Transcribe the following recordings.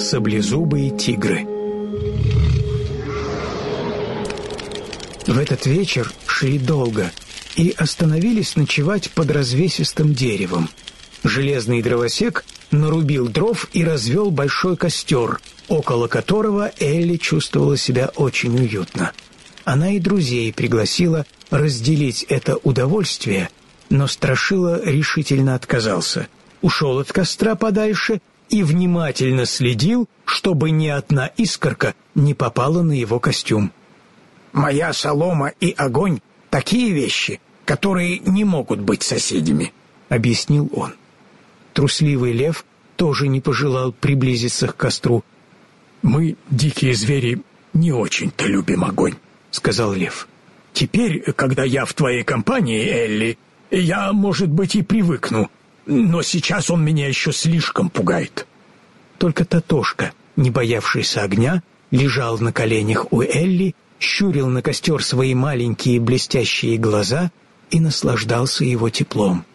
саблезубые тигры. В этот вечер шли долго и остановились ночевать под развесистым деревом. Железный дровосек нарубил дров и развел большой костер, около которого Элли чувствовала себя очень уютно. Она и друзей пригласила разделить это удовольствие, но Страшила решительно отказался. Ушел от костра подальше и внимательно следил, чтобы ни одна искорка не попала на его костюм. «Моя солома и огонь — такие вещи, которые не могут быть соседями», — объяснил он. Трусливый лев тоже не пожелал приблизиться к костру. «Мы, дикие звери, не очень-то любим огонь», — сказал лев. «Теперь, когда я в твоей компании, Элли, я, может быть, и привыкну, но сейчас он меня еще слишком пугает». Только Татошка, не боявшийся огня, лежал на коленях у Элли, щурил на костер свои маленькие блестящие глаза и наслаждался его теплом.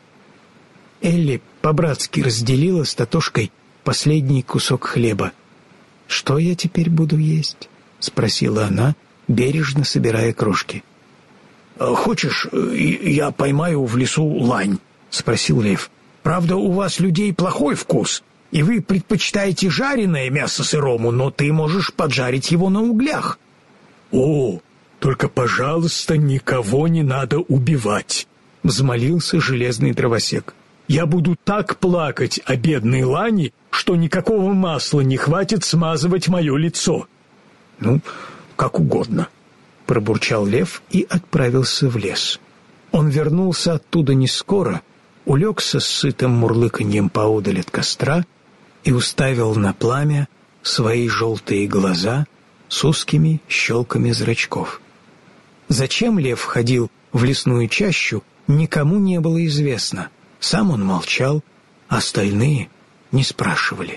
Элли по-братски разделила с Татошкой последний кусок хлеба. «Что я теперь буду есть?» — спросила она, бережно собирая крошки. «Хочешь, я поймаю в лесу лань?» — спросил лев. «Правда, у вас, людей, плохой вкус, и вы предпочитаете жареное мясо сырому, но ты можешь поджарить его на углях». «О, только, пожалуйста, никого не надо убивать», — взмолился железный дровосек. «Я буду так плакать о бедной лани, что никакого масла не хватит смазывать мое лицо». «Ну, как угодно», — пробурчал лев и отправился в лес. Он вернулся оттуда не скоро, улегся с сытым мурлыканьем поодаль от костра и уставил на пламя свои желтые глаза с узкими щелками зрачков. Зачем лев ходил в лесную чащу, никому не было известно. Сам он молчал, остальные не спрашивали.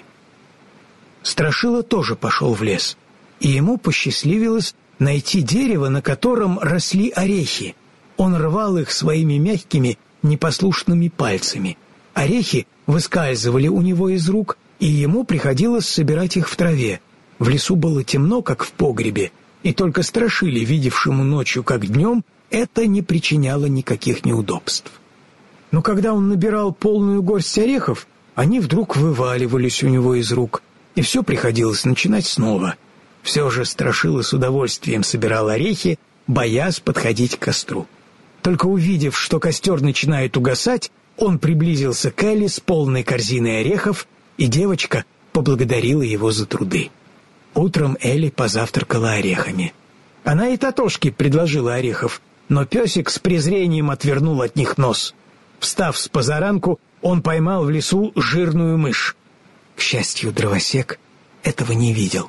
Страшила тоже пошел в лес, и ему посчастливилось найти дерево, на котором росли орехи. Он рвал их своими мягкими, непослушными пальцами. Орехи выскальзывали у него из рук, и ему приходилось собирать их в траве. В лесу было темно, как в погребе, и только Страшиле, видевшему ночью как днем, это не причиняло никаких неудобств. Но когда он набирал полную горсть орехов, они вдруг вываливались у него из рук, и все приходилось начинать снова. Все же Страшила с удовольствием собирал орехи, боясь подходить к костру. Только увидев, что костер начинает угасать, он приблизился к Элли с полной корзиной орехов, и девочка поблагодарила его за труды. Утром Элли позавтракала орехами. Она и Татошке предложила орехов, но песик с презрением отвернул от них нос. Встав с позаранку, он поймал в лесу жирную мышь. К счастью, дровосек этого не видел.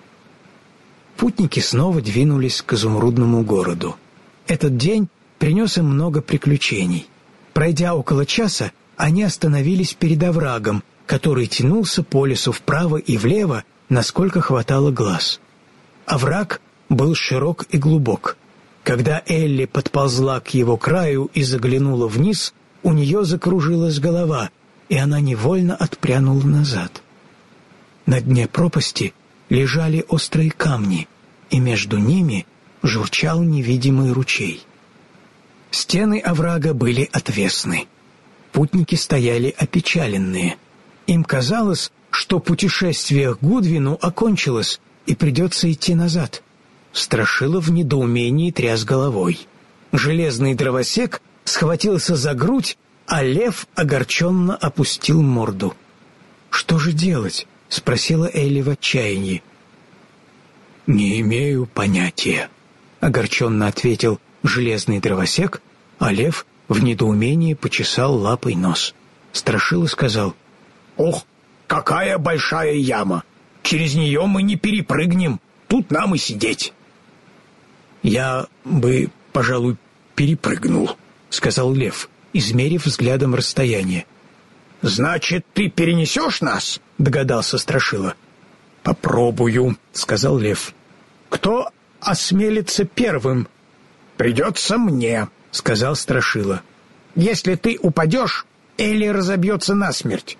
Путники снова двинулись к изумрудному городу. Этот день принес им много приключений. Пройдя около часа, они остановились перед оврагом, который тянулся по лесу вправо и влево, насколько хватало глаз. Овраг был широк и глубок. Когда Элли подползла к его краю и заглянула вниз, у нее закружилась голова, и она невольно отпрянула назад. На дне пропасти лежали острые камни, и между ними журчал невидимый ручей. Стены оврага были отвесны. Путники стояли опечаленные. Им казалось, что путешествие к Гудвину окончилось, и придется идти назад. Страшила в недоумении тряс головой. Железный дровосек схватился за грудь, а лев огорченно опустил морду. «Что же делать?» — спросила Элли в отчаянии. «Не имею понятия», — огорченно ответил железный дровосек, а лев в недоумении почесал лапой нос. Страшила сказал: «Ох, какая большая яма! Через нее мы не перепрыгнем, тут нам и сидеть». «Я бы, пожалуй, перепрыгнул», — сказал лев, измерив взглядом расстояние. «Значит, ты перенесешь нас?» — догадался Страшила. «Попробую», — сказал лев. «Кто осмелится первым?» «Придется мне», — сказал Страшила. «Если ты упадешь, Элли разобьется насмерть.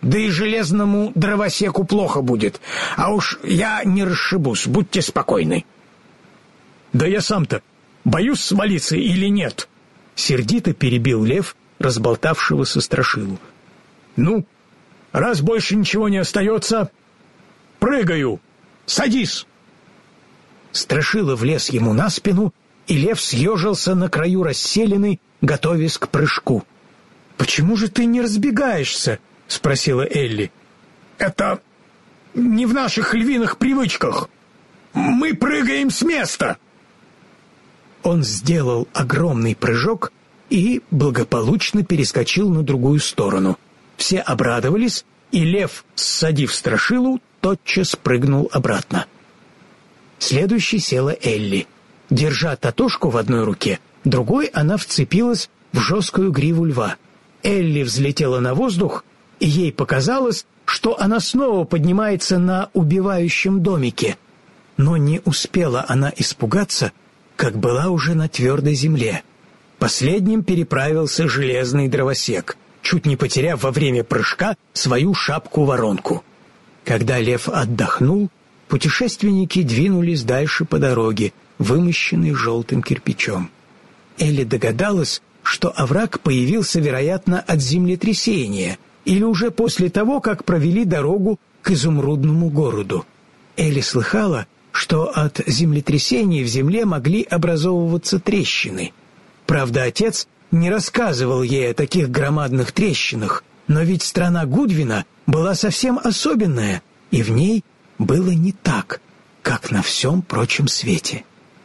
Да и железному дровосеку плохо будет. А уж я не расшибусь, будьте спокойны. Да я сам-то боюсь свалиться или нет? Сердито перебил лев разболтавшегося Страшилу. Ну, раз больше ничего не остается, прыгаю. Садись. Страшила влез ему на спину, и лев съежился на краю расселены, готовясь к прыжку. «Почему же ты не разбегаешься?» — спросила Элли. «Это не в наших львиных привычках. Мы прыгаем с места!» Он сделал огромный прыжок и благополучно перескочил на другую сторону. Все обрадовались, и лев, ссадив Страшилу, тотчас прыгнул обратно. Следующей села Элли. Держа татошку в одной руке, другой она вцепилась в жесткую гриву льва. Элли взлетела на воздух, и ей показалось, что она снова поднимается на убивающем домике. Но не успела она испугаться, как была уже на твердой земле. Последним переправился железный дровосек, чуть не потеряв во время прыжка свою шапку-воронку. Когда лев отдохнул, путешественники двинулись дальше по дороге, вымощенной желтым кирпичом. Элли догадалась, что овраг появился, вероятно, от землетрясения или уже после того, как провели дорогу к изумрудному городу. Элли слыхала, что от землетрясений в земле могли образовываться трещины. Правда, отец не рассказывал ей о таких громадных трещинах, но ведь страна Гудвина была совсем особенная, и в ней было не так, как на всем прочем свете.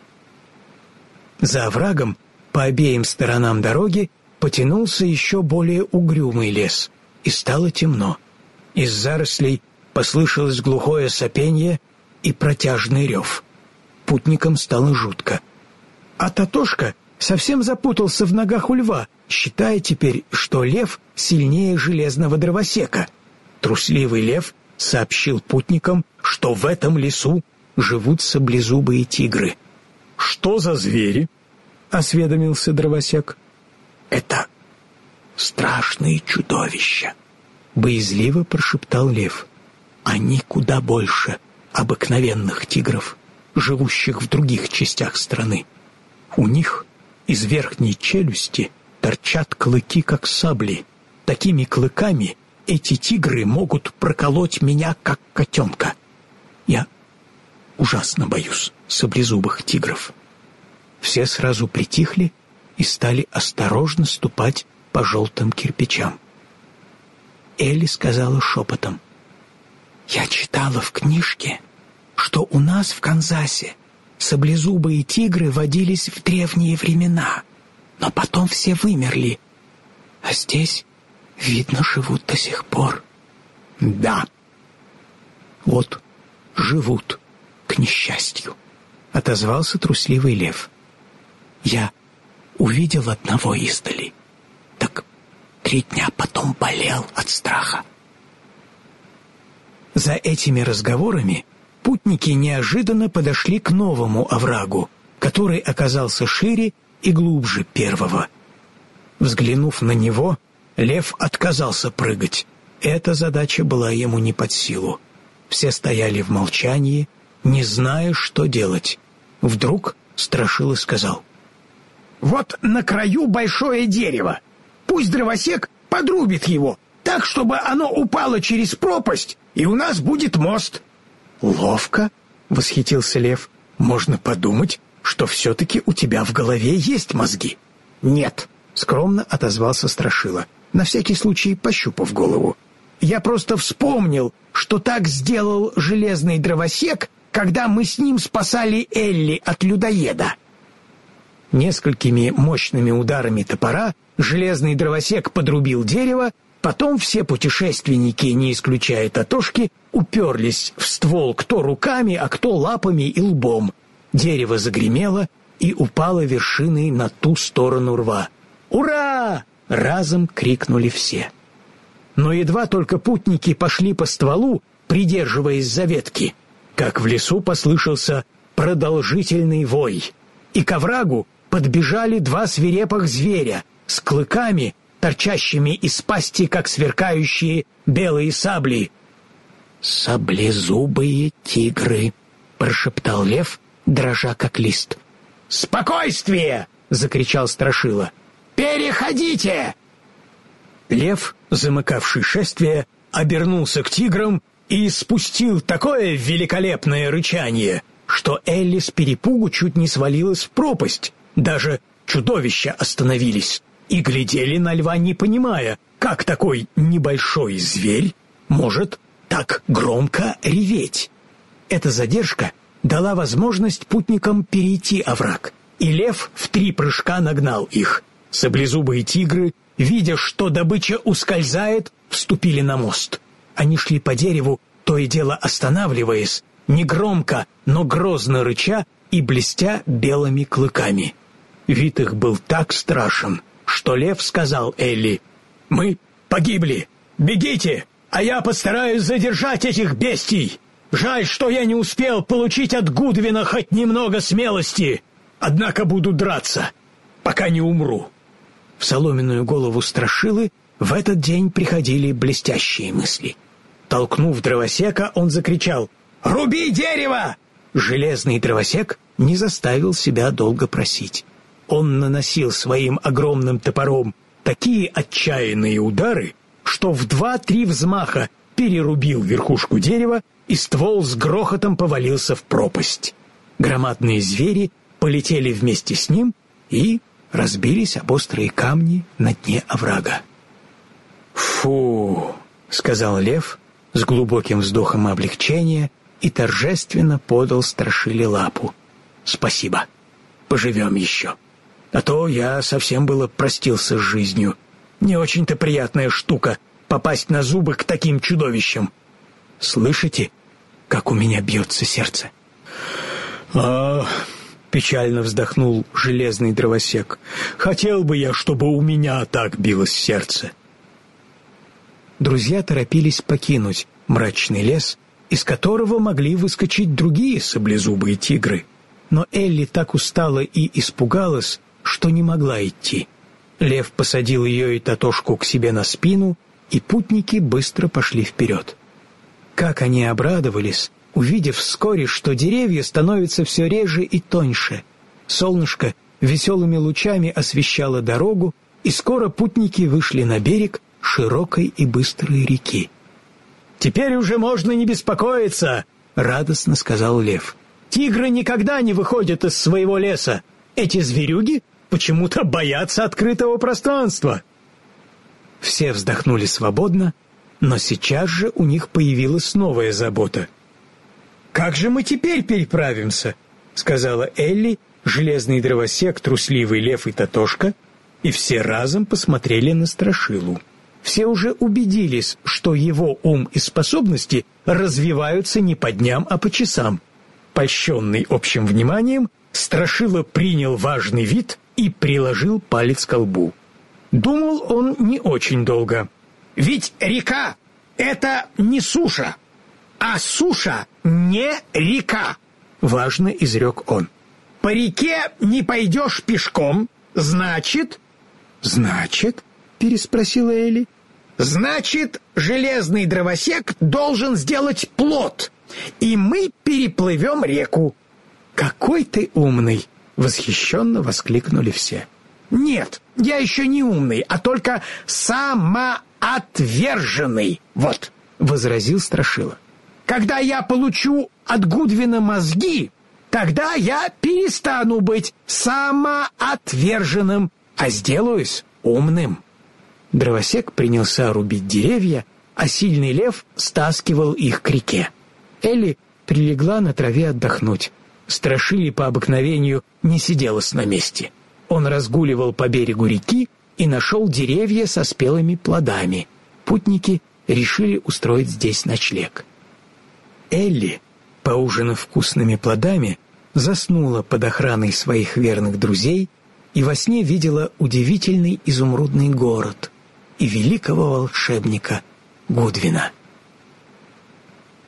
За оврагом по обеим сторонам дороги потянулся еще более угрюмый лес, и стало темно. Из зарослей послышалось глухое сопенье и протяжный рев. Путникам стало жутко. А Татошка совсем запутался в ногах у льва, считая теперь, что лев сильнее железного дровосека. Трусливый лев сообщил путникам, что в этом лесу живут саблезубые тигры. «Что за звери?» — осведомился дровосек. «Это страшные чудовища», — боязливо прошептал лев. «Они куда больше обыкновенных тигров, живущих в других частях страны. У них из верхней челюсти торчат клыки, как сабли. Такими клыками эти тигры могут проколоть меня, как котенка. Я ужасно боюсь саблезубых тигров». Все сразу притихли и стали осторожно ступать по желтым кирпичам. Элли сказала шепотом: «Я читала в книжке, что у нас в Канзасе саблезубые тигры водились в древние времена, но потом все вымерли, а здесь, видно, живут до сих пор». «Да, вот живут, к несчастью», — отозвался трусливый лев. «Я увидел одного издали, так 3 дня потом болел от страха». За этими разговорами путники неожиданно подошли к новому оврагу, который оказался шире и глубже первого. Взглянув на него, лев отказался прыгать. Эта задача была ему не под силу. Все стояли в молчании, не зная, что делать. Вдруг Страшила сказал: «Вот на краю большое дерево. Пусть дровосек подрубит его, так, чтобы оно упало через пропасть, и у нас будет мост». «Ловко», — восхитился лев. «Можно подумать, что все-таки у тебя в голове есть мозги». «Нет», — скромно отозвался Страшила, на всякий случай пощупав голову. «Я просто вспомнил, что так сделал железный дровосек, когда мы с ним спасали Элли от людоеда». Несколькими мощными ударами топора железный дровосек подрубил дерево, потом все путешественники, не исключая Татошки, уперлись в ствол кто руками, а кто лапами и лбом. Дерево загремело и упало вершиной на ту сторону рва. «Ура!» — разом крикнули все. Но едва только путники пошли по стволу, придерживаясь за ветки, как в лесу послышался продолжительный вой, и к оврагу подбежали 2 свирепых зверя с клыками, торчащими из пасти, как сверкающие белые сабли. «Саблезубые тигры», — прошептал лев, дрожа как лист. «Спокойствие!» — закричал Страшила. «Переходите!» Лев, замыкавший шествие, обернулся к тиграм и спустил такое великолепное рычание, что Элли с перепугу чуть не свалилась в пропасть. Даже чудовища остановились и глядели на льва, не понимая, как такой небольшой зверь может так громко реветь. Эта задержка дала возможность путникам перейти овраг, и лев в 3 прыжка нагнал их. Саблезубые тигры, видя, что добыча ускользает, вступили на мост. Они шли по дереву, то и дело останавливаясь, негромко, но грозно рыча и блестя белыми клыками. Вид их был так страшен, что лев сказал Элли: «Мы погибли! Бегите, а я постараюсь задержать этих бестий! Жаль, что я не успел получить от Гудвина хоть немного смелости, однако буду драться, пока не умру». В соломенную голову Страшилы в этот день приходили блестящие мысли. Толкнув дровосека, он закричал: «Руби дерево!» Железный дровосек не заставил себя долго просить. Он наносил своим огромным топором такие отчаянные удары, что в 2-3 взмаха перерубил верхушку дерева, и ствол с грохотом повалился в пропасть. Громадные звери полетели вместе с ним и разбились об острые камни на дне оврага. «Фу!» — сказал лев с глубоким вздохом облегчения и торжественно подал Страшиле лапу. «Спасибо. Поживем еще. А то я совсем было простился с жизнью. Не очень-то приятная штука попасть на зубы к таким чудовищам. Слышите, как у меня бьется сердце?» Печально вздохнул железный дровосек. «Хотел бы я, чтобы у меня так билось сердце». Друзья торопились покинуть мрачный лес, из которого могли выскочить другие саблезубые тигры. Но Элли так устала и испугалась, что не могла идти. Лев посадил ее и Татошку к себе на спину, и путники быстро пошли вперед. Как они обрадовались, увидев вскоре, что деревья становятся все реже и тоньше. Солнышко веселыми лучами освещало дорогу, и скоро путники вышли на берег широкой и быстрой реки. «Теперь уже можно не беспокоиться», — радостно сказал лев. «Тигры никогда не выходят из своего леса. Эти зверюги почему-то боятся открытого пространства». Все вздохнули свободно, но сейчас же у них появилась новая забота. «Как же мы теперь переправимся?» — сказала Элли, железный дровосек, трусливый лев и Татошка, и все разом посмотрели на Страшилу. Все уже убедились, что его ум и способности развиваются не по дням, а по часам. Польщенный общим вниманием, Страшила принял важный вид и приложил палец к лбу. Думал он не очень долго. «Ведь река — это не суша, а суша не река», — важно изрек он. «По реке не пойдешь пешком, значит...» «Значит?» — переспросила Элли. «Значит, железный дровосек должен сделать плот, и мы переплывем реку». «Какой ты умный!» — восхищенно воскликнули все. «Нет, я еще не умный, а только самоотверженный, вот», — возразил Страшила. «Когда я получу от Гудвина мозги, тогда я перестану быть самоотверженным, а сделаюсь умным». Дровосек принялся рубить деревья, а сильный лев стаскивал их к реке. Элли прилегла на траве отдохнуть. Страшиле по обыкновению не сиделось на месте. Он разгуливал по берегу реки и нашел деревья со спелыми плодами. Путники решили устроить здесь ночлег. Элли, поужинав вкусными плодами, заснула под охраной своих верных друзей и во сне видела удивительный изумрудный город и великого волшебника Гудвина.